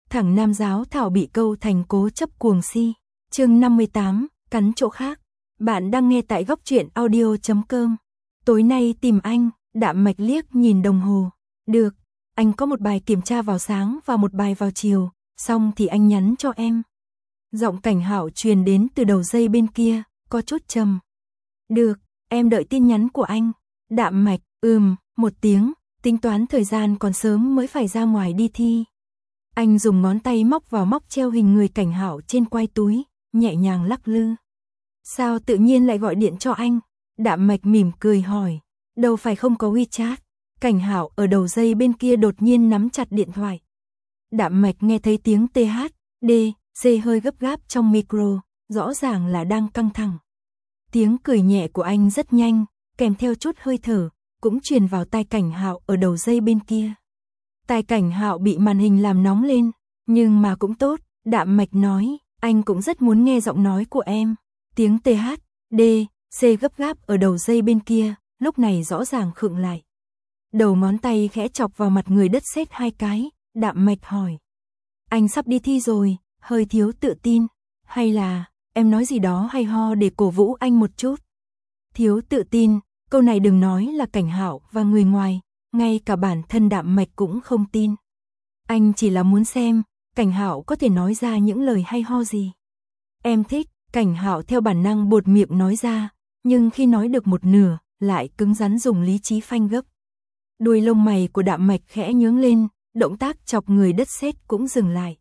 thẳng nam giáo thảo bị câu thành cố chấp cuồng si. Chương 58, cắn chỗ khác. Bạn đang nghe tại góc truyện audio.com. Tối nay tìm anh, Đạm Mạch liếc nhìn đồng hồ. Được, anh có một bài kiểm tra vào sáng và một bài vào chiều, xong thì anh nhắn cho em. Giọng Cảnh Hạo truyền đến từ đầu dây bên kia, có chút trầm. Được, em đợi tin nhắn của anh. Đạm Mạch, một tiếng, tính toán thời gian còn sớm mới phải ra ngoài đi thi. Anh dùng ngón tay móc vào móc treo hình người Cảnh Hạo trên quai túi, nhẹ nhàng lắc lư. Sao tự nhiên lại gọi điện cho anh? Đạm Mạch mỉm cười hỏi. Đâu phải không có WeChat. Cảnh Hạo ở đầu dây bên kia đột nhiên nắm chặt điện thoại. Đạm Mạch nghe thấy tiếng THD, C hơi gấp gáp trong micro, rõ ràng là đang căng thẳng. Tiếng cười nhẹ của anh rất nhanh, kèm theo chút hơi thở, cũng truyền vào tai Cảnh Hạo ở đầu dây bên kia. Tai Cảnh Hạo bị màn hình làm nóng lên, nhưng mà cũng tốt, Đạm Mạch nói, anh cũng rất muốn nghe giọng nói của em. Tiếng THD, C gấp gáp ở đầu dây bên kia, lúc này rõ ràng khựng lại. Đầu ngón tay khẽ chọc vào mặt người đất sét 2 cái, Đạm Mạch hỏi. Anh sắp đi thi rồi, hơi thiếu tự tin, hay là em nói gì đó hay ho để cổ vũ anh một chút. Thiếu tự tin, câu này đừng nói là Cảnh Hạo và người ngoài, ngay cả bản thân Đạm Mạch cũng không tin. Anh chỉ là muốn xem, Cảnh Hạo có thể nói ra những lời hay ho gì. Em thích, Cảnh Hạo theo bản năng buột miệng nói ra, nhưng khi nói được một nửa, lại cứng rắn dùng lý trí phanh gấp. Đuôi lông mày của Đạm Mạch khẽ nhướng lên, động tác chọc người đất sét cũng dừng lại.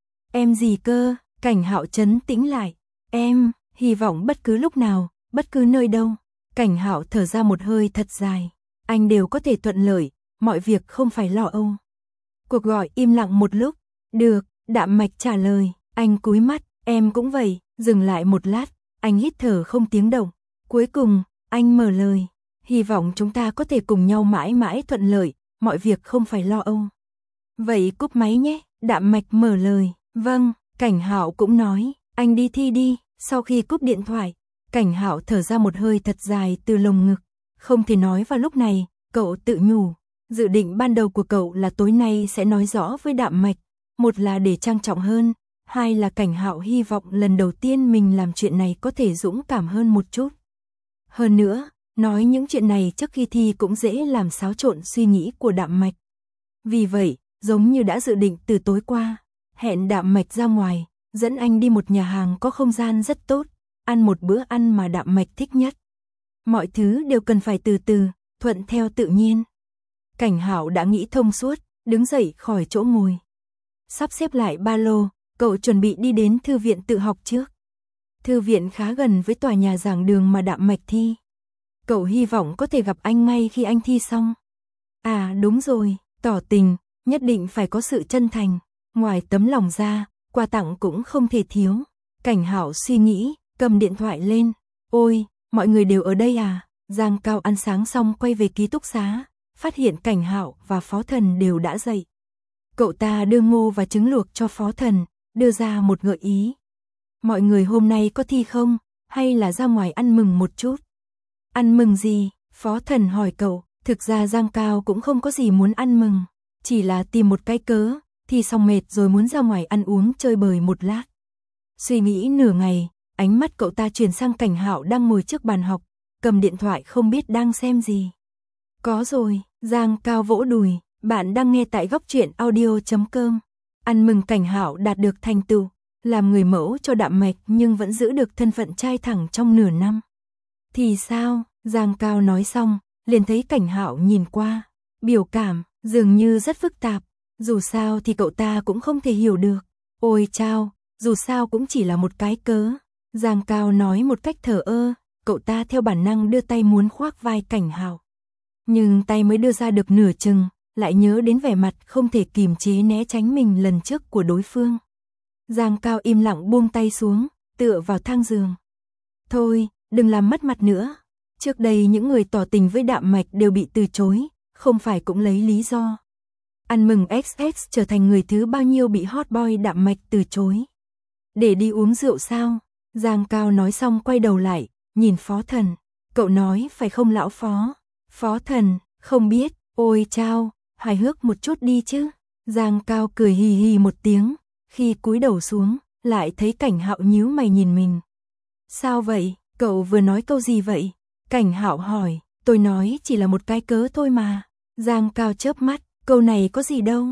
Em gì cơ? Cảnh Hạo trấn tĩnh lại. Em, hy vọng bất cứ lúc nào, bất cứ nơi đâu. Cảnh Hạo thở ra một hơi thật dài. Anh đều có thể thuận lợi, mọi việc không phải lo âu. Cuộc gọi im lặng một lúc. Được, Đạm Mạch trả lời. Anh cúi mắt, em cũng vậy. Dừng lại một lát, anh hít thở không tiếng động. Cuối cùng, anh mở lời. Hy vọng chúng ta có thể cùng nhau mãi mãi thuận lợi, mọi việc không phải lo âu. Vậy cúp máy nhé, Đạm Mạch mở lời. Vâng, Cảnh Hạo cũng nói, anh đi thi đi. Sau khi cúp điện thoại, Cảnh Hạo thở ra một hơi thật dài từ lồng ngực. Không thể nói vào lúc này, cậu tự nhủ. Dự định ban đầu của cậu là tối nay sẽ nói rõ với Đạm Mạch. Một là để trang trọng hơn, hai là Cảnh Hạo hy vọng lần đầu tiên mình làm chuyện này có thể dũng cảm hơn một chút. Hơn nữa, nói những chuyện này trước khi thi cũng dễ làm xáo trộn suy nghĩ của Đạm Mạch. Vì vậy, giống như đã dự định từ tối qua, hẹn Đạm Mạch ra ngoài, dẫn anh đi một nhà hàng có không gian rất tốt, ăn một bữa ăn mà Đạm Mạch thích nhất. Mọi thứ đều cần phải từ từ, thuận theo tự nhiên. Cảnh Hạo đã nghĩ thông suốt, đứng dậy khỏi chỗ ngồi. Sắp xếp lại ba lô, cậu chuẩn bị đi đến thư viện tự học trước. Thư viện khá gần với tòa nhà giảng đường mà Đạm Mạch thi. Cậu hy vọng có thể gặp anh ngay khi anh thi xong. À đúng rồi, tỏ tình, nhất định phải có sự chân thành. Ngoài tấm lòng ra, quà tặng cũng không thể thiếu. Cảnh Hạo suy nghĩ, cầm điện thoại lên. Ôi, mọi người đều ở đây à? Giang Cao ăn sáng xong quay về ký túc xá, phát hiện Cảnh Hạo và Phó Thần đều đã dậy. Cậu ta đưa ngô và trứng luộc cho Phó Thần, đưa ra một gợi ý. Mọi người hôm nay có thi không? Hay là ra ngoài ăn mừng một chút? Ăn mừng gì? Phó Thần hỏi cậu. Thực ra Giang Cao cũng không có gì muốn ăn mừng, chỉ là tìm một cái cớ, thi xong mệt rồi muốn ra ngoài ăn uống chơi bời một lát. Suy nghĩ nửa ngày, ánh mắt cậu ta chuyển sang Cảnh Hạo đang ngồi trước bàn học, cầm điện thoại không biết đang xem gì. Có rồi, Giang Cao vỗ đùi, bạn đang nghe tại góc truyện audio.com. Ăn mừng Cảnh Hạo đạt được thành tựu, làm người mẫu cho Đạm Mạch nhưng vẫn giữ được thân phận trai thẳng trong nửa năm. Thì sao? Giang Cao nói xong, liền thấy Cảnh Hạo nhìn qua, biểu cảm dường như rất phức tạp, dù sao thì cậu ta cũng không thể hiểu được. Ôi chao, dù sao cũng chỉ là một cái cớ. Giang Cao nói một cách thờ ơ, cậu ta theo bản năng đưa tay muốn khoác vai Cảnh Hạo. Nhưng tay mới đưa ra được nửa chừng, lại nhớ đến vẻ mặt không thể kìm chế né tránh mình lần trước của đối phương. Giang Cao im lặng buông tay xuống, tựa vào thang giường. Thôi, đừng làm mất mặt nữa. Trước đây những người tỏ tình với Đạm Mạch đều bị từ chối, không phải cũng lấy lý do. Ăn mừng XX trở thành người thứ bao nhiêu bị hot boy Đạm Mạch từ chối. Để đi uống rượu sao? Giang Cao nói xong quay đầu lại, nhìn Phó Thần. Cậu nói phải không lão Phó? Phó Thần, không biết, ôi chao, hài hước một chút đi chứ. Giang Cao cười hì hì một tiếng, Khi cúi đầu xuống, lại thấy Cảnh Hạo nhíu mày nhìn mình. Sao vậy, cậu vừa nói câu gì vậy? Cảnh Hạo hỏi, tôi nói chỉ là một cái cớ thôi mà. Giang Cao chớp mắt, câu này có gì đâu.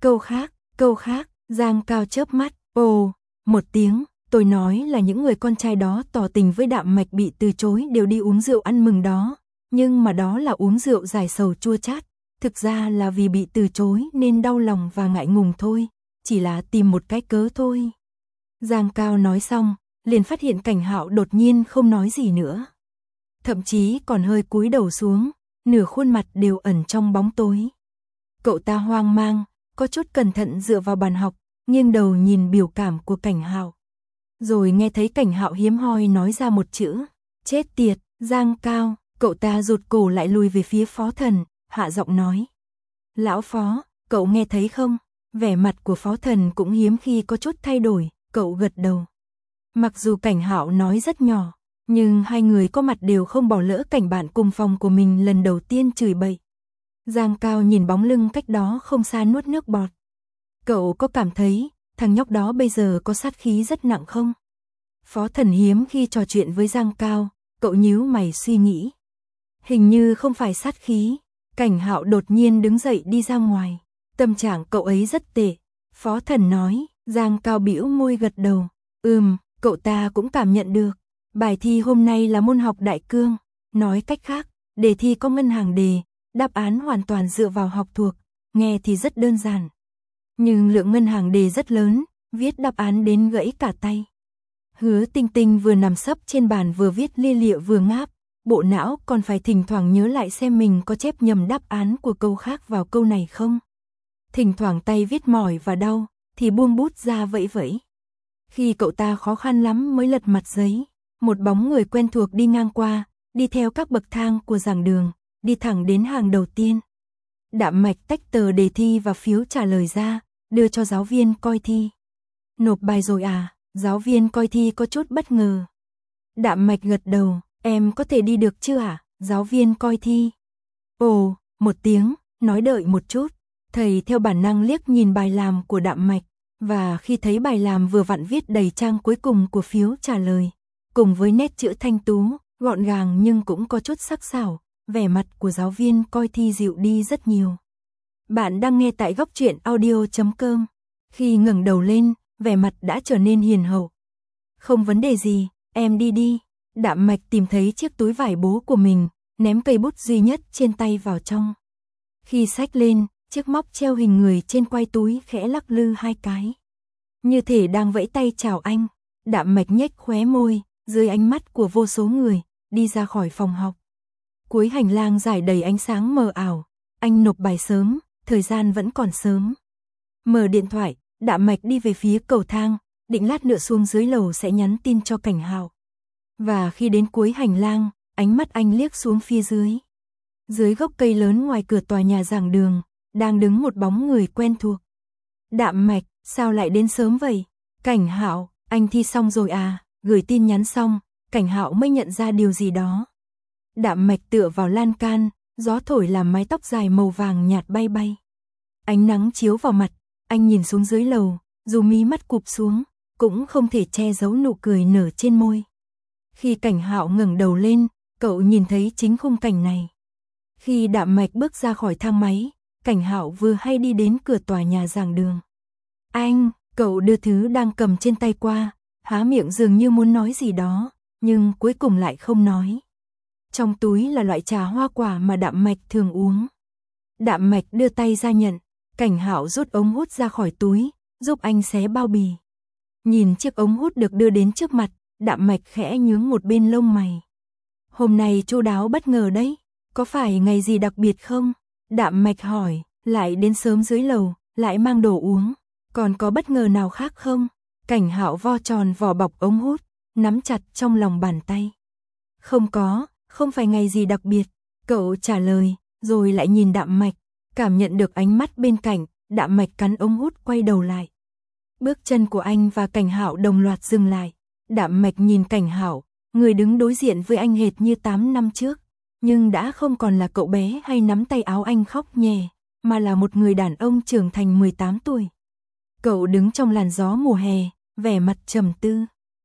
Câu khác, Giang Cao chớp mắt, ồ, một tiếng, tôi nói là những người con trai đó tỏ tình với Đạm Mạch bị từ chối đều đi uống rượu ăn mừng đó. Nhưng mà đó là uống rượu giải sầu chua chát, thực ra là vì bị từ chối nên đau lòng và ngại ngùng thôi, chỉ là tìm một cái cớ thôi. Giang Cao nói xong, liền phát hiện Cảnh Hạo đột nhiên không nói gì nữa. Thậm chí còn hơi cúi đầu xuống, nửa khuôn mặt đều ẩn trong bóng tối. Cậu ta hoang mang, có chút cẩn thận dựa vào bàn học, nghiêng đầu nhìn biểu cảm của Cảnh Hạo. Rồi nghe thấy Cảnh Hạo hiếm hoi nói ra một chữ, chết tiệt, Giang Cao, cậu ta rụt cổ lại lùi về phía Phó Thần, hạ giọng nói. Lão Phó, cậu nghe thấy không? Vẻ mặt của Phó Thần cũng hiếm khi có chút thay đổi, cậu gật đầu. Mặc dù Cảnh Hạo nói rất nhỏ, nhưng hai người có mặt đều không bỏ lỡ cảnh bạn cùng phòng của mình lần đầu tiên chửi bậy. Giang Cao nhìn bóng lưng cách đó không xa nuốt nước bọt. Cậu có cảm thấy thằng nhóc đó bây giờ có sát khí rất nặng không? Phó Thần hiếm khi trò chuyện với Giang Cao, cậu nhíu mày suy nghĩ. Hình như không phải sát khí. Cảnh Hạo đột nhiên đứng dậy đi ra ngoài. Tâm trạng cậu ấy rất tệ. Phó Thần nói. Giang Cao bĩu môi gật đầu. Cậu ta cũng cảm nhận được. Bài thi hôm nay là môn học đại cương. Nói cách khác, đề thi có ngân hàng đề, đáp án hoàn toàn dựa vào học thuộc. Nghe thì rất đơn giản. Nhưng lượng ngân hàng đề rất lớn, viết đáp án đến gãy cả tay. Hứa Tinh Tinh vừa nằm sấp trên bàn vừa viết lia lịa vừa ngáp. Bộ não còn phải thỉnh thoảng nhớ lại xem mình có chép nhầm đáp án của câu khác vào câu này không. Thỉnh thoảng tay viết mỏi và đau, thì buông bút ra vẫy vẫy. Khi cậu ta khó khăn lắm mới lật mặt giấy, một bóng người quen thuộc đi ngang qua, đi theo các bậc thang của giảng đường, đi thẳng đến hàng đầu tiên. Đạm Mạch tách tờ đề thi và phiếu trả lời ra, đưa cho giáo viên coi thi. Nộp bài rồi à? Giáo viên coi thi có chút bất ngờ. Đạm Mạch gật đầu. Em có thể đi được chưa ạ? Giáo viên coi thi. Ồ, một tiếng, nói đợi một chút. Thầy theo bản năng liếc nhìn bài làm của Đạm Mạch, và khi thấy bài làm vừa vặn viết đầy trang cuối cùng của phiếu trả lời, cùng với nét chữ thanh tú, gọn gàng nhưng cũng có chút sắc sảo, vẻ mặt của giáo viên coi thi dịu đi rất nhiều. Bạn đang nghe tại Góc Truyện Audio.com. Khi ngẩng đầu lên, vẻ mặt đã trở nên hiền hậu. Không vấn đề gì, em đi đi. Đạm Mạch tìm thấy chiếc túi vải bố của mình, ném cây bút duy nhất trên tay vào trong. Khi xách lên, chiếc móc treo hình người trên quai túi khẽ lắc lư hai cái. Như thể đang vẫy tay chào anh. Đạm Mạch nhếch khóe môi, dưới ánh mắt của vô số người, đi ra khỏi phòng học. Cuối hành lang trải đầy ánh sáng mờ ảo. Anh nộp bài sớm, thời gian vẫn còn sớm. Mở điện thoại, Đạm Mạch đi về phía cầu thang, định lát nữa xuống dưới lầu sẽ nhắn tin cho Cảnh Hạo. Và khi đến cuối hành lang, ánh mắt anh liếc xuống phía dưới. Dưới gốc cây lớn ngoài cửa tòa nhà giảng đường, đang đứng một bóng người quen thuộc. Đạm Mạch, sao lại đến sớm vậy? Cảnh Hạo, anh thi xong rồi à? Gửi tin nhắn xong, Cảnh Hạo mới nhận ra điều gì đó. Đạm Mạch tựa vào lan can, gió thổi làm mái tóc dài màu vàng nhạt bay bay. Ánh nắng chiếu vào mặt, anh nhìn xuống dưới lầu, dù mí mắt cụp xuống, cũng không thể che giấu nụ cười nở trên môi. Khi Cảnh Hạo ngẩng đầu lên, cậu nhìn thấy chính khung cảnh này. Khi Đạm Mạch bước ra khỏi thang máy, Cảnh Hạo vừa hay đi đến cửa tòa nhà giảng đường. Anh, cậu đưa thứ đang cầm trên tay qua, há miệng dường như muốn nói gì đó, nhưng cuối cùng lại không nói. Trong túi là loại trà hoa quả mà Đạm Mạch thường uống. Đạm Mạch đưa tay ra nhận, Cảnh Hạo rút ống hút ra khỏi túi, giúp anh xé bao bì. Nhìn chiếc ống hút được đưa đến trước mặt, Đạm Mạch khẽ nhướng một bên lông mày. Hôm nay chu đáo bất ngờ đấy, có phải ngày gì đặc biệt không? Đạm Mạch hỏi, lại đến sớm dưới lầu, lại mang đồ uống, còn có bất ngờ nào khác không? Cảnh Hạo vo tròn vỏ bọc ống hút, nắm chặt trong lòng bàn tay. Không có, không phải ngày gì đặc biệt, cậu trả lời, rồi lại nhìn Đạm Mạch, cảm nhận được ánh mắt bên cạnh, Đạm Mạch cắn ống hút quay đầu lại. Bước chân của anh và Cảnh Hạo đồng loạt dừng lại. Đạm Mạch nhìn Cảnh Hạo, người đứng đối diện với anh hệt như 8 năm trước, nhưng đã không còn là cậu bé hay nắm tay áo anh khóc nhè, mà là một người đàn ông trưởng thành 18 tuổi. Cậu đứng trong làn gió mùa hè, vẻ mặt trầm tư.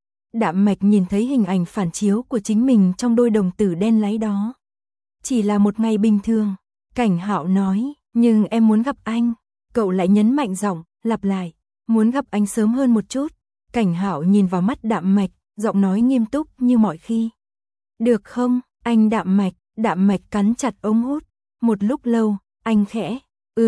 Đạm Mạch nhìn thấy hình ảnh phản chiếu của chính mình trong đôi đồng tử đen láy đó. Chỉ là một ngày bình thường, Cảnh Hạo nói, nhưng em muốn gặp anh. Cậu lại nhấn mạnh giọng, lặp lại, muốn gặp anh sớm hơn một chút. Cảnh Hạo nhìn vào mắt Đạm Mạch, giọng nói nghiêm túc như mọi khi. Được không, anh Đạm Mạch cắn chặt ống hút. Một lúc lâu, anh khẽ,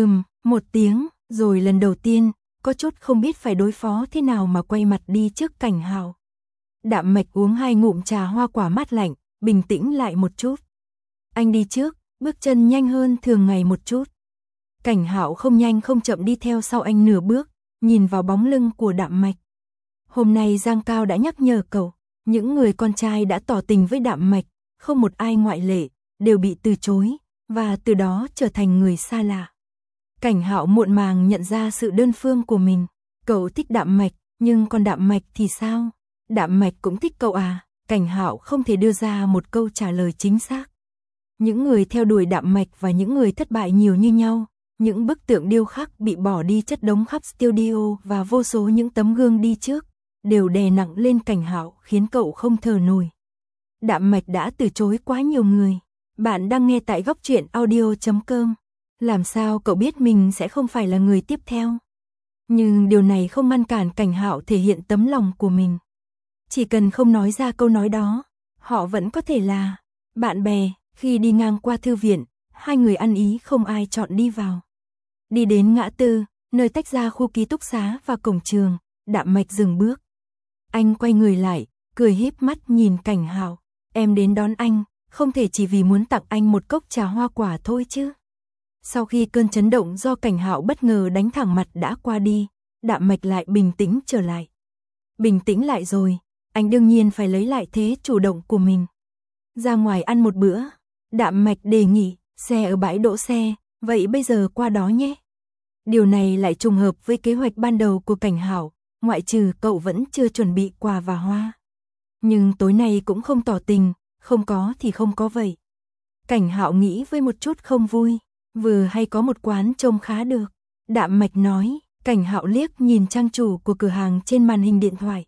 một tiếng, rồi lần đầu tiên, có chút không biết phải đối phó thế nào mà quay mặt đi trước Cảnh Hạo. Đạm Mạch uống 2 ngụm trà hoa quả mát lạnh, bình tĩnh lại một chút. Anh đi trước, bước chân nhanh hơn thường ngày một chút. Cảnh Hạo không nhanh không chậm đi theo sau anh nửa bước, nhìn vào bóng lưng của Đạm Mạch. Hôm nay Giang Cao đã nhắc nhở cậu, những người con trai đã tỏ tình với Đạm Mạch, không một ai ngoại lệ, đều bị từ chối, và từ đó trở thành người xa lạ. Cảnh Hạo muộn màng nhận ra sự đơn phương của mình. Cậu thích Đạm Mạch, nhưng còn Đạm Mạch thì sao? Đạm Mạch cũng thích cậu à? Cảnh Hạo không thể đưa ra một câu trả lời chính xác. Những người theo đuổi Đạm Mạch và những người thất bại nhiều như nhau. Những bức tượng điêu khắc bị bỏ đi chất đống khắp studio và vô số những tấm gương đi trước, đều đè nặng lên Cảnh Hạo khiến cậu không thở nổi. Đạm Mạch đã từ chối quá nhiều người. Bạn đang nghe tại Góc Truyện Audio.com. Làm sao cậu biết mình sẽ không phải là người tiếp theo? Nhưng điều này không ngăn cản Cảnh Hạo thể hiện tấm lòng của mình. Chỉ cần không nói ra câu nói đó, họ vẫn có thể là bạn bè. Khi đi ngang qua thư viện, hai người ăn ý không ai chọn đi vào. Đi đến ngã tư, nơi tách ra khu ký túc xá và cổng trường, Đạm Mạch dừng bước. Anh quay người lại, cười híp mắt nhìn Cảnh Hạo. Em đến đón anh, không thể chỉ vì muốn tặng anh một cốc trà hoa quả thôi chứ. Sau khi cơn chấn động do Cảnh Hạo bất ngờ đánh thẳng mặt đã qua đi, Đạm Mạch lại bình tĩnh trở lại. Bình tĩnh lại rồi, anh đương nhiên phải lấy lại thế chủ động của mình. Ra ngoài ăn một bữa, Đạm Mạch đề nghị, xe ở bãi đỗ xe, vậy bây giờ qua đó nhé. Điều này lại trùng hợp với kế hoạch ban đầu của Cảnh Hạo, ngoại trừ cậu vẫn chưa chuẩn bị quà và hoa. Nhưng tối nay cũng không tỏ tình, không có thì không có vậy. Cảnh Hạo nghĩ với một chút không vui, vừa hay có một quán trông khá được. Đạm Mạch nói, Cảnh Hạo liếc nhìn trang chủ của cửa hàng trên màn hình điện thoại.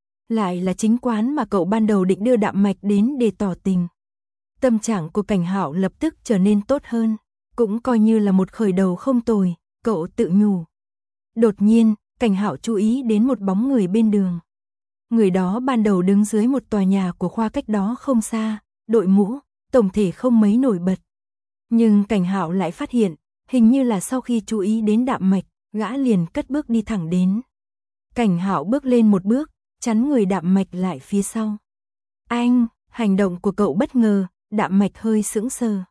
Lại là chính quán mà cậu ban đầu định đưa Đạm Mạch đến để tỏ tình. Tâm trạng của Cảnh Hạo lập tức trở nên tốt hơn, cũng coi như là một khởi đầu không tồi, cậu tự nhủ. Đột nhiên, Cảnh Hạo chú ý đến một bóng người bên đường. Người đó ban đầu đứng dưới một tòa nhà của khoa cách đó không xa, đội mũ, tổng thể không mấy nổi bật. Nhưng Cảnh Hạo lại phát hiện, hình như là sau khi chú ý đến Đạm Mạch, gã liền cất bước đi thẳng đến. Cảnh Hạo bước lên một bước, chắn người Đạm Mạch lại phía sau. Anh, hành động của cậu bất ngờ, Đạm Mạch hơi sững sờ.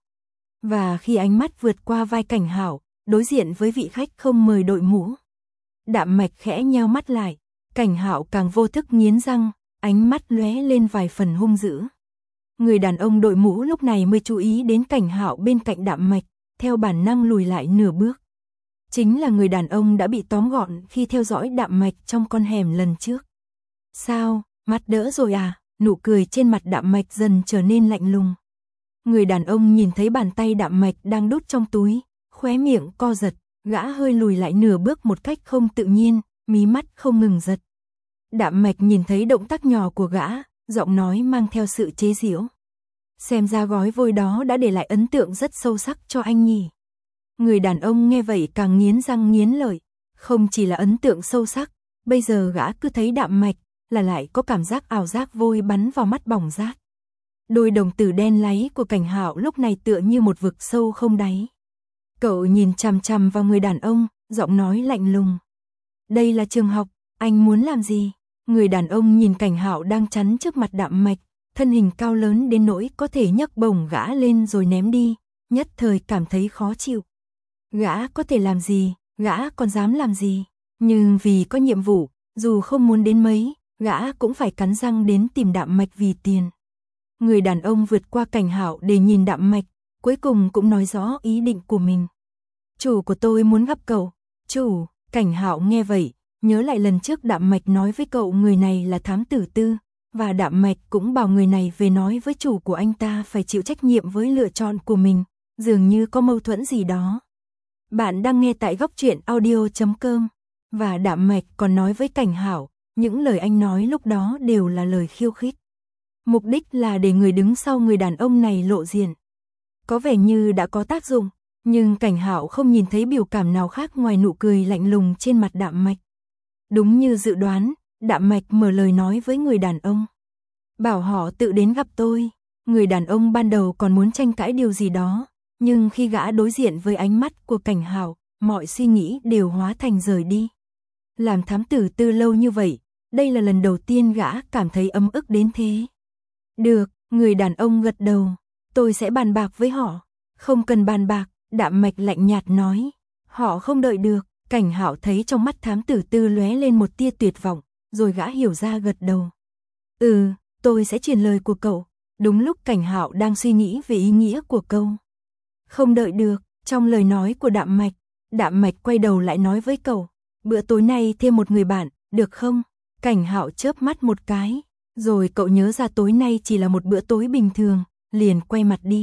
Và khi ánh mắt vượt qua vai Cảnh Hạo, đối diện với vị khách không mời đội mũ. Đạm Mạch khẽ nheo mắt lại, Cảnh Hạo càng vô thức nghiến răng, ánh mắt lóe lên vài phần hung dữ. Người đàn ông đội mũ lúc này mới chú ý đến Cảnh Hạo bên cạnh Đạm Mạch, theo bản năng lùi lại nửa bước. Chính là người đàn ông đã bị tóm gọn khi theo dõi Đạm Mạch trong con hẻm lần trước. Sao, mắt đỡ rồi à? Nụ cười trên mặt Đạm Mạch dần trở nên lạnh lùng. Người đàn ông nhìn thấy bàn tay Đạm Mạch đang đút trong túi, khóe miệng co giật, gã hơi lùi lại nửa bước một cách không tự nhiên, mí mắt không ngừng giật. Đạm Mạch nhìn thấy động tác nhỏ của gã, giọng nói mang theo sự chế giễu. Xem ra gói vôi đó đã để lại ấn tượng rất sâu sắc cho anh nhỉ. Người đàn ông nghe vậy càng nghiến răng nghiến lợi, không chỉ là ấn tượng sâu sắc, bây giờ gã cứ thấy Đạm Mạch là lại có cảm giác ảo giác vôi bắn vào mắt bỏng rát. Đôi đồng tử đen láy của Cảnh Hạo lúc này tựa như một vực sâu không đáy. Cậu nhìn chằm chằm vào người đàn ông, giọng nói lạnh lùng. Đây là trường học, anh muốn làm gì? Người đàn ông nhìn Cảnh Hạo đang chắn trước mặt Đạm Mạch, thân hình cao lớn đến nỗi có thể nhấc bổng gã lên rồi ném đi, nhất thời cảm thấy khó chịu. Gã có thể làm gì, gã còn dám làm gì? Nhưng vì có nhiệm vụ, dù không muốn đến mấy, gã cũng phải cắn răng đến tìm Đạm Mạch vì tiền. Người đàn ông vượt qua Cảnh Hạo để nhìn Đạm Mạch, cuối cùng cũng nói rõ ý định của mình. Chủ của tôi muốn gặp cậu. Chủ, Cảnh Hạo nghe vậy, nhớ lại lần trước Đạm Mạch nói với cậu người này là thám tử tư, và Đạm Mạch cũng bảo người này về nói với chủ của anh ta phải chịu trách nhiệm với lựa chọn của mình, dường như có mâu thuẫn gì đó. Bạn đang nghe tại Góc Truyện Audio.com. Và Đạm Mạch còn nói với Cảnh Hạo, những lời anh nói lúc đó đều là lời khiêu khích. Mục đích là để người đứng sau người đàn ông này lộ diện. Có vẻ như đã có tác dụng, nhưng Cảnh Hạo không nhìn thấy biểu cảm nào khác ngoài nụ cười lạnh lùng trên mặt Đạm Mạch. Đúng như dự đoán, Đạm Mạch mở lời nói với người đàn ông. Bảo họ tự đến gặp tôi. Người đàn ông ban đầu còn muốn tranh cãi điều gì đó, nhưng khi gã đối diện với ánh mắt của Cảnh Hạo, mọi suy nghĩ đều hóa thành rời đi. Làm thám tử Tư lâu như vậy, đây là lần đầu tiên gã cảm thấy ấm ức đến thế. Được, người đàn ông gật đầu, tôi sẽ bàn bạc với họ. Không cần bàn bạc, Đạm Mạch lạnh nhạt nói. Họ không đợi được. Cảnh Hạo thấy trong mắt thám tử Tư lóe lên một tia tuyệt vọng, rồi gã hiểu ra gật đầu. Tôi sẽ truyền lời của cậu. Đúng lúc Cảnh Hạo đang suy nghĩ về ý nghĩa của câu không đợi được, trong lời nói của Đạm Mạch quay đầu lại nói với cậu, bữa tối nay thêm một người bạn, được không? Cảnh Hạo chớp mắt một cái, rồi cậu nhớ ra tối nay chỉ là một bữa tối bình thường, liền quay mặt đi.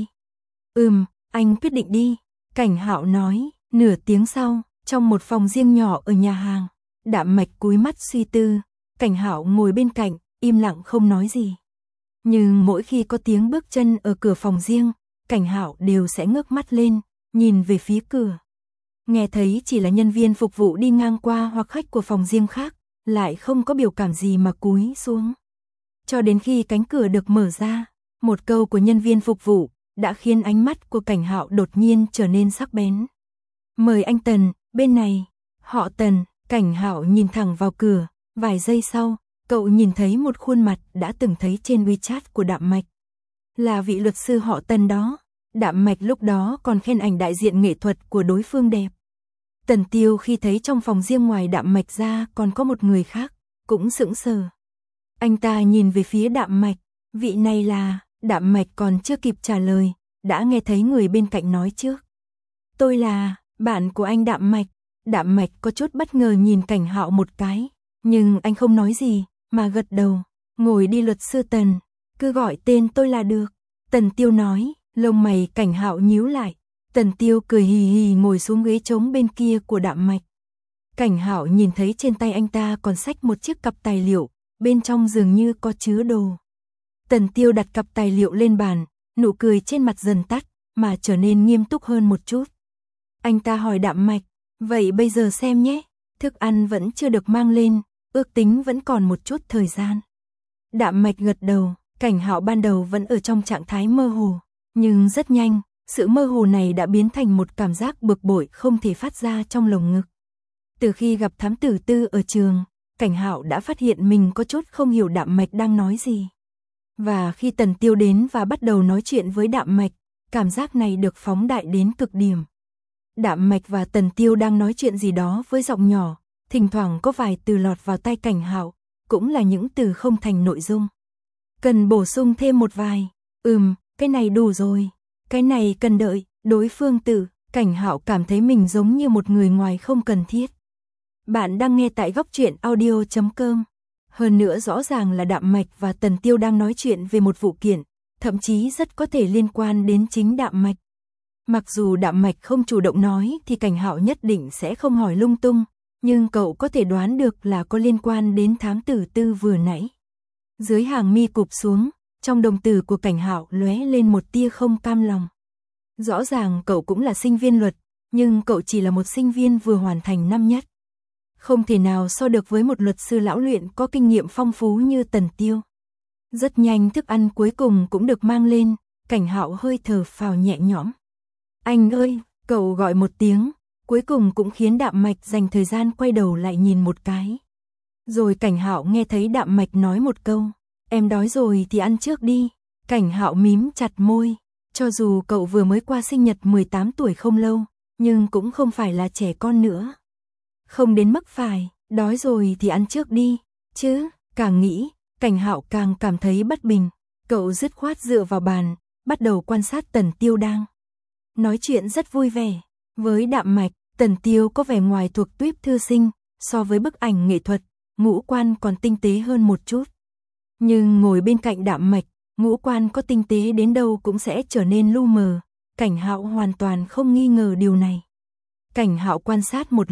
Anh quyết định đi, Cảnh Hạo nói. Nửa tiếng sau, trong một phòng riêng nhỏ ở nhà hàng, Đạm Mạch cúi mắt suy tư, Cảnh Hạo ngồi bên cạnh, im lặng không nói gì. Nhưng mỗi khi có tiếng bước chân ở cửa phòng riêng, Cảnh Hạo đều sẽ ngước mắt lên, nhìn về phía cửa. Nghe thấy chỉ là nhân viên phục vụ đi ngang qua hoặc khách của phòng riêng khác, lại không có biểu cảm gì mà cúi xuống. Cho đến khi cánh cửa được mở ra, một câu của nhân viên phục vụ đã khiến ánh mắt của Cảnh Hạo đột nhiên trở nên sắc bén. Mời anh Tần, bên này. Họ Tần. Cảnh Hạo nhìn thẳng vào cửa, vài giây sau, cậu nhìn thấy một khuôn mặt đã từng thấy trên WeChat của Đạm Mạch. Là vị luật sư họ Tần đó. Đạm Mạch lúc đó còn khen ảnh đại diện nghệ thuật của đối phương đẹp. Tần Tiêu khi thấy trong phòng riêng ngoài Đạm Mạch ra còn có một người khác, cũng sững sờ. Anh ta nhìn về phía Đạm Mạch, vị này là... Đạm Mạch còn chưa kịp trả lời, đã nghe thấy người bên cạnh nói trước. Tôi là bạn của anh Đạm Mạch. Đạm Mạch có chút bất ngờ nhìn Cảnh Hạo một cái, nhưng anh không nói gì, mà gật đầu. Ngồi đi luật sư Tần, cứ gọi tên tôi là được. Tần Tiêu nói, lông mày Cảnh Hạo nhíu lại. Tần Tiêu cười hì hì ngồi xuống ghế trống bên kia của Đạm Mạch. Cảnh Hạo nhìn thấy trên tay anh ta còn xách một chiếc cặp tài liệu, bên trong dường như có chứa đồ. Tần Tiêu đặt cặp tài liệu lên bàn, nụ cười trên mặt dần tắt, mà trở nên nghiêm túc hơn một chút. Anh ta hỏi Đạm Mạch, vậy bây giờ xem nhé, thức ăn vẫn chưa được mang lên, ước tính vẫn còn một chút thời gian. Đạm Mạch gật đầu, Cảnh Hạo ban đầu vẫn ở trong trạng thái mơ hồ, nhưng rất nhanh, sự mơ hồ này đã biến thành một cảm giác bực bội không thể phát ra trong lồng ngực. Từ khi gặp thám tử Tư ở trường, Cảnh Hạo đã phát hiện mình có chút không hiểu Đạm Mạch đang nói gì. Và khi Tần Tiêu đến và bắt đầu nói chuyện với Đạm Mạch, cảm giác này được phóng đại đến cực điểm. Đạm Mạch và Tần Tiêu đang nói chuyện gì đó với giọng nhỏ, thỉnh thoảng có vài từ lọt vào tai Cảnh Hạo, cũng là những từ không thành nội dung. Cần bổ sung thêm một vài. Cái này đủ rồi. Cái này cần đợi. Đối phương tự. Cảnh Hạo cảm thấy mình giống như một người ngoài không cần thiết. Bạn đang nghe tại Góc Truyện Audio.com. Hơn nữa rõ ràng là Đạm Mạch và Tần Tiêu đang nói chuyện về một vụ kiện, thậm chí rất có thể liên quan đến chính Đạm Mạch. Mặc dù Đạm Mạch không chủ động nói thì Cảnh Hạo nhất định sẽ không hỏi lung tung, nhưng cậu có thể đoán được là có liên quan đến thám tử Tư vừa nãy. Dưới hàng mi cụp xuống, trong đồng tử của Cảnh Hạo lóe lên một tia không cam lòng. Rõ ràng cậu cũng là sinh viên luật, nhưng cậu chỉ là một sinh viên vừa hoàn thành năm nhất. Không thể nào so được với một luật sư lão luyện có kinh nghiệm phong phú như Tần Tiêu. Rất nhanh thức ăn cuối cùng cũng được mang lên, Cảnh Hạo hơi thở phào nhẹ nhõm. Anh ơi, cậu gọi một tiếng, cuối cùng cũng khiến Đạm Mạch dành thời gian quay đầu lại nhìn một cái. Rồi Cảnh Hạo nghe thấy Đạm Mạch nói một câu, em đói rồi thì ăn trước đi. Cảnh Hạo mím chặt môi, cho dù cậu vừa mới qua sinh nhật 18 tuổi không lâu, nhưng cũng không phải là trẻ con nữa. Không đến mức phải, đói rồi thì ăn trước đi, chứ, càng nghĩ, Cảnh Hạo càng cảm thấy bất bình. Cậu dứt khoát dựa vào bàn, bắt đầu quan sát Tần Tiêu đang nói chuyện rất vui vẻ. Với Đạm Mạch, Tần Tiêu có vẻ ngoài thuộc tuýp thư sinh, so với bức ảnh nghệ thuật, ngũ quan còn tinh tế hơn một chút. Nhưng ngồi bên cạnh Đạm Mạch, ngũ quan có tinh tế đến đâu cũng sẽ trở nên lu mờ. Cảnh Hạo hoàn toàn không nghi ngờ điều này. Cảnh Hạo quan sát một lúc,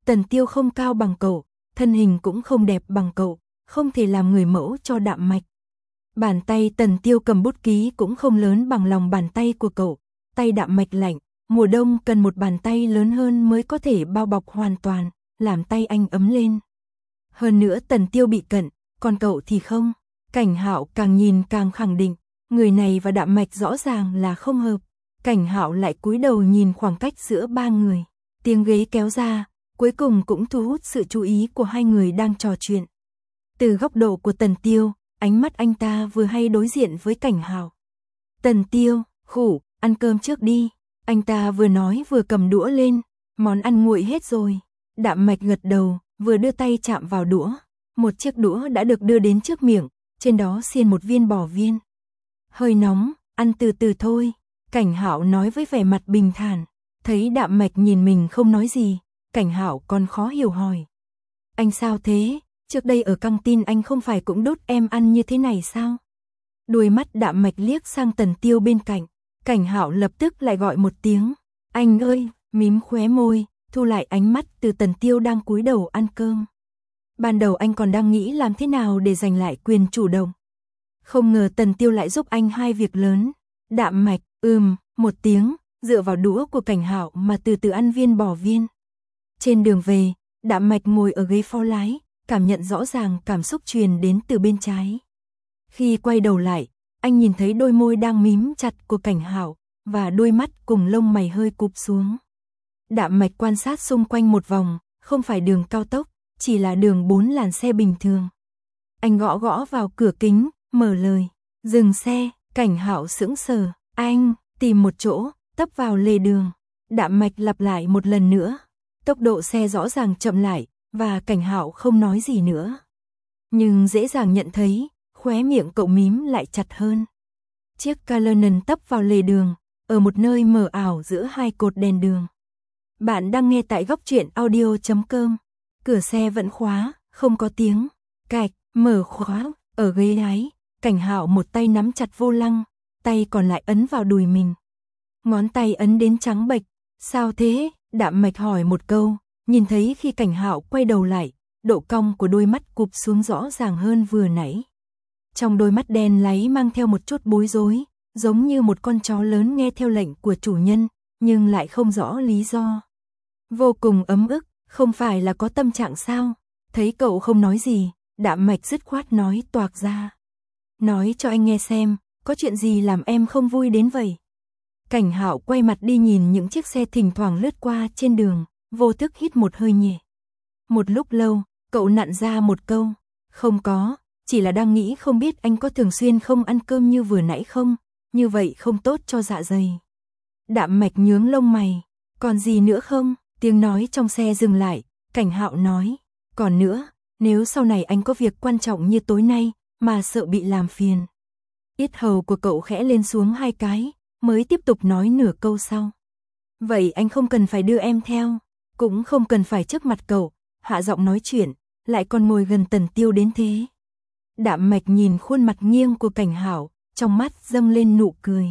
Tần Tiêu không cao bằng cậu, thân hình cũng không đẹp bằng cậu, không thể làm người mẫu cho Đạm Mạch. Bàn tay Tần Tiêu cầm bút ký cũng không lớn bằng lòng bàn tay của cậu, tay Đạm Mạch lạnh, mùa đông cần một bàn tay lớn hơn mới có thể bao bọc hoàn toàn, làm tay anh ấm lên. Hơn nữa Tần Tiêu bị cận, còn cậu thì không. Cảnh Hạo càng nhìn càng khẳng định, người này và Đạm Mạch rõ ràng là không hợp. Cảnh Hạo lại cúi đầu nhìn khoảng cách giữa ba người, tiếng ghế kéo ra, cuối cùng cũng thu hút sự chú ý của hai người đang trò chuyện. Từ góc độ của Tần Tiêu, ánh mắt anh ta vừa hay đối diện với Cảnh Hạo. Tần Tiêu, khủ, ăn cơm trước đi. Anh ta vừa nói vừa cầm đũa lên, món ăn nguội hết rồi. Đạm Mạch gật đầu, vừa đưa tay chạm vào đũa. Một chiếc đũa đã được đưa đến trước miệng, trên đó xiên một viên bò viên. Hơi nóng, ăn từ từ thôi. Cảnh Hạo nói với vẻ mặt bình thản. Thấy Đạm Mạch nhìn mình không nói gì, Cảnh Hạo còn khó hiểu hỏi. Anh sao thế? Trước đây ở căng tin anh không phải cũng đút em ăn như thế này sao? Đuôi mắt Đạm Mạch liếc sang Tần Tiêu bên cạnh. Cảnh Hạo lập tức lại gọi một tiếng. Anh ơi, mím khóe môi, thu lại ánh mắt từ Tần Tiêu đang cúi đầu ăn cơm. Ban đầu anh còn đang nghĩ làm thế nào để giành lại quyền chủ động. Không ngờ Tần Tiêu lại giúp anh hai việc lớn. Đạm Mạch, một tiếng, dựa vào đũa của Cảnh Hạo mà từ từ ăn viên bò viên. Trên đường về, Đạm Mạch ngồi ở ghế phó lái, cảm nhận rõ ràng cảm xúc truyền đến từ bên trái. Khi quay đầu lại, anh nhìn thấy đôi môi đang mím chặt của Cảnh Hạo và đôi mắt cùng lông mày hơi cụp xuống. Đạm Mạch quan sát xung quanh một vòng, không phải đường cao tốc, chỉ là đường 4 làn xe bình thường. Anh gõ gõ vào cửa kính, mở lời, dừng xe. Cảnh Hạo sững sờ, anh tìm một chỗ, tấp vào lề đường. Đạm Mạch lặp lại một lần nữa, tốc độ xe rõ ràng chậm lại và Cảnh Hạo không nói gì nữa. Nhưng dễ dàng nhận thấy, khóe miệng cậu mím lại chặt hơn. Chiếc Cullinan tấp vào lề đường, ở một nơi mờ ảo giữa hai cột đèn đường. Bạn đang nghe tại góc truyện audio.com. Cửa xe vẫn khóa, không có tiếng. Cạch, mở khóa, ở ghế lái, Cảnh Hạo một tay nắm chặt vô lăng, tay còn lại ấn vào đùi mình. Ngón tay ấn đến trắng bệch. Sao thế? Đạm Mạch hỏi một câu, nhìn thấy khi Cảnh Hạo quay đầu lại, độ cong của đôi mắt cụp xuống rõ ràng hơn vừa nãy. Trong đôi mắt đen láy mang theo một chút bối rối, giống như một con chó lớn nghe theo lệnh của chủ nhân, nhưng lại không rõ lý do. Vô cùng ấm ức, không phải là có tâm trạng sao? Thấy cậu không nói gì, Đạm Mạch dứt khoát nói toạc ra. Nói cho anh nghe xem, có chuyện gì làm em không vui đến vậy? Cảnh Hạo quay mặt đi nhìn những chiếc xe thỉnh thoảng lướt qua trên đường, vô thức hít một hơi nhẹ. Một lúc lâu, cậu nặn ra một câu, không có, chỉ là đang nghĩ không biết anh có thường xuyên không ăn cơm như vừa nãy không, như vậy không tốt cho dạ dày. Đạm Mạch nhướng lông mày, còn gì nữa không? Tiếng nói trong xe dừng lại, Cảnh Hạo nói, còn nữa, nếu sau này anh có việc quan trọng như tối nay, mà sợ bị làm phiền. Yết hầu của cậu khẽ lên xuống hai cái, mới tiếp tục nói nửa câu sau. Vậy anh không cần phải đưa em theo, cũng không cần phải trước mặt cậu, hạ giọng nói chuyện, lại còn ngồi gần Tần Tiêu đến thế. Đạm Mạch nhìn khuôn mặt nghiêng của Cảnh Hạo, trong mắt dâng lên nụ cười.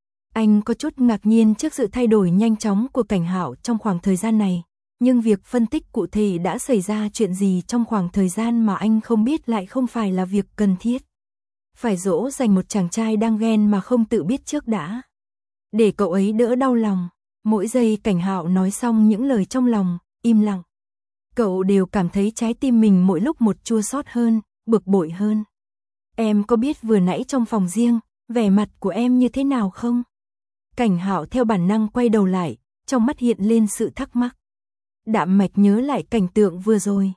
Anh có chút ngạc nhiên trước sự thay đổi nhanh chóng của Cảnh Hạo trong khoảng thời gian này, nhưng việc phân tích cụ thể đã xảy ra chuyện gì trong khoảng thời gian mà anh không biết lại không phải là việc cần thiết. Phải dỗ dành một chàng trai đang ghen mà không tự biết trước đã. Để cậu ấy đỡ đau lòng, mỗi giây Cảnh Hạo nói xong những lời trong lòng, im lặng. Cậu đều cảm thấy trái tim mình mỗi lúc một chua xót hơn, bực bội hơn. Em có biết vừa nãy trong phòng riêng, vẻ mặt của em như thế nào không? Cảnh Hạo theo bản năng quay đầu lại, trong mắt hiện lên sự thắc mắc. Đạm Mạch nhớ lại cảnh tượng vừa rồi.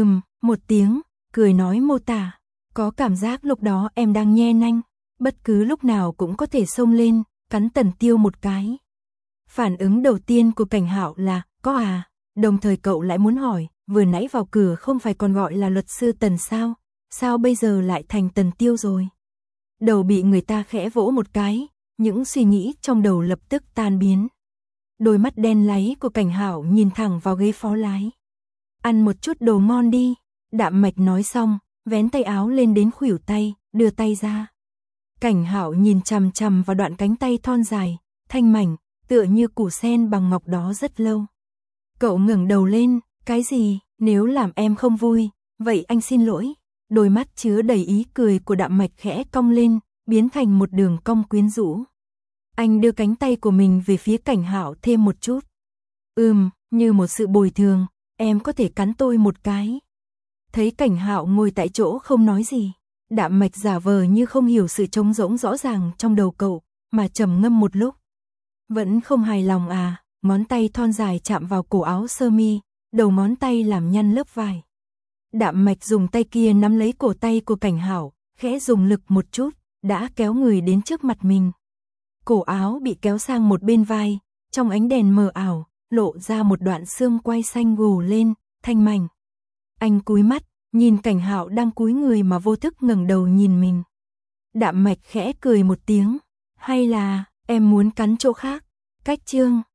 Một tiếng, cười nói mô tả. Có cảm giác lúc đó em đang nhe nanh, bất cứ lúc nào cũng có thể xông lên, cắn Tần Tiêu một cái. Phản ứng đầu tiên của Cảnh Hạo là, có à? Đồng thời cậu lại muốn hỏi, vừa nãy vào cửa không phải còn gọi là luật sư Tần sao? Sao bây giờ lại thành Tần Tiêu rồi? Đầu bị người ta khẽ vỗ một cái, những suy nghĩ trong đầu lập tức tan biến. Đôi mắt đen láy của Cảnh Hạo nhìn thẳng vào ghế phó lái. Ăn một chút đồ ngon đi. Đạm Mạch nói xong, vén tay áo lên đến khuỷu tay, đưa tay ra. Cảnh Hạo nhìn chằm chằm vào đoạn cánh tay thon dài, thanh mảnh, tựa như củ sen bằng ngọc đó rất lâu. Cậu ngẩng đầu lên, Cái gì, nếu làm em không vui, vậy anh xin lỗi. Đôi mắt chứa đầy ý cười của Đạm Mạch khẽ cong lên, biến thành một đường cong quyến rũ. Anh đưa cánh tay của mình về phía Cảnh Hạo thêm một chút. Như một sự bồi thường, em có thể cắn tôi một cái. Thấy Cảnh Hạo ngồi tại chỗ không nói gì, Đạm Mạch giả vờ như không hiểu sự trống rỗng rõ ràng trong đầu cậu, mà trầm ngâm một lúc. Vẫn không hài lòng à? Ngón tay thon dài chạm vào cổ áo sơ mi, đầu ngón tay làm nhăn lớp vải. Đạm Mạch dùng tay kia nắm lấy cổ tay của Cảnh Hạo, khẽ dùng lực một chút, đã kéo người đến trước mặt mình. Cổ áo bị kéo sang một bên vai, trong ánh đèn mờ ảo, lộ ra một đoạn xương quai xanh gồ lên, thanh mảnh. Anh cúi mắt, nhìn Cảnh Hạo đang cúi người mà vô thức ngẩng đầu nhìn mình. Đạm Mạch khẽ cười một tiếng, hay là em muốn cắn chỗ khác? Cách chương